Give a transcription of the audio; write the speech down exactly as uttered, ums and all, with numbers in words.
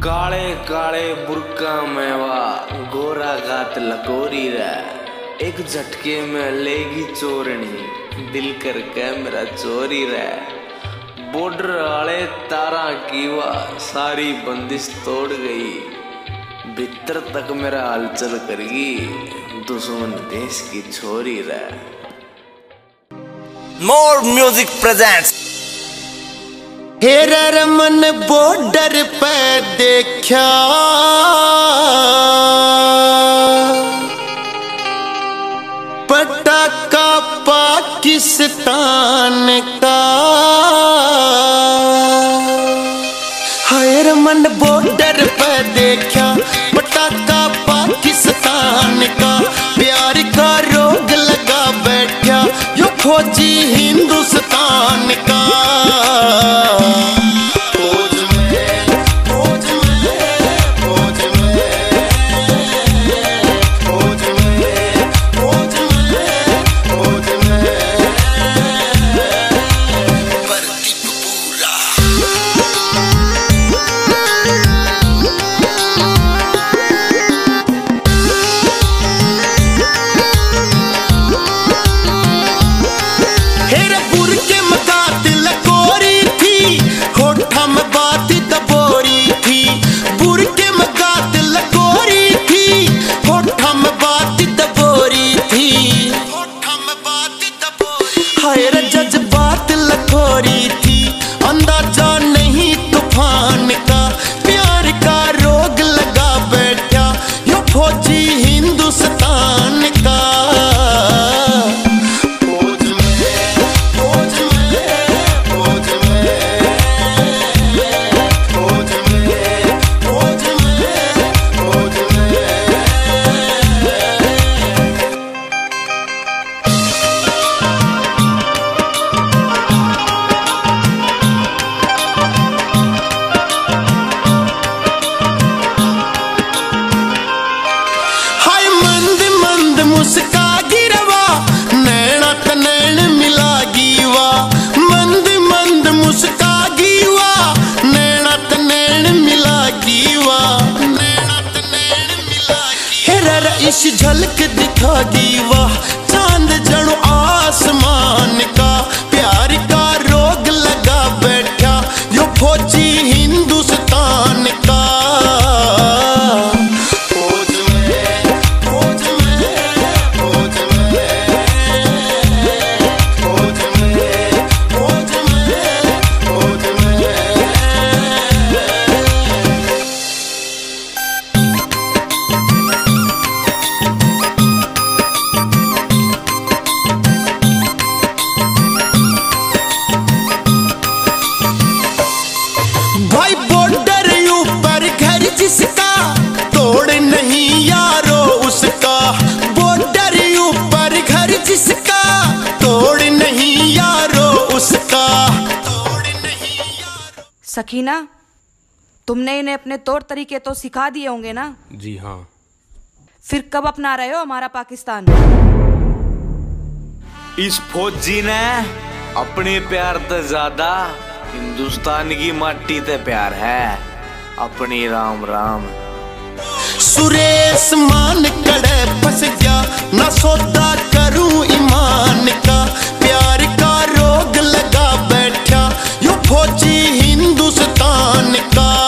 काले काले बुरका मेवा गोरा गात लकोरी रे, एक झटके में लेगी चोरनी दिल करके मेरा चोरी रे। बॉर्डर वाले तारा कीवा सारी बंदिश तोड़ गई, भीतर तक मेरा हलचल करगी दुश्मन देश की छोरी रे। Mor music presents. हेरा रमन बॉर्डर पे देखा पटाखा पाकिस्तान का, हेरा रमन बॉर्डर पे देखा पटाखा पाकिस्तान का, प्यार का रोग लगा बैठा यो फौजी हिंदुस्तान का। जज्बात लखोरी थी, अंदाजा नहीं तूफान का, प्यार का रोग लगा बैठा यो फौजी हिंदुस्तान का। फौज में फौज में फौज में फौज में फौज में फौज में मुस्का गिरवा नैना तनैन मिला गीवा, मंद मंद मुस्का गीवा नैना तनैन मिला गीवा, नैना तनैन मिला हेरा इस झलक दिखा गीवा, चांद जणु आसमान का, प्यार का रोग लगा बैठा यो फौजी हिंदुस्तान का। भाई बॉर्डर ऊपर घर जिसका तोड़ नहीं यारो उसका, बॉर्डर ऊपर घर जिसका तोड़ नहीं यारो उसका, तोड़ नहीं यारो। सकीना, तुमने इन्हें अपने तौर तरीके तो सिखा दिए होंगे ना? जी हाँ। फिर कब अपना रहे हो हमारा पाकिस्तान? इस फौजी ने अपने प्यार से ज्यादा हिंदुस्तान की माटी ते प्यार है। अपनी राम राम। सुरेश मान कड़े फंस गया ना सौदा करूं ईमान का, प्यार का रोग लगा बैठा यो फौजी हिंदुस्तान का।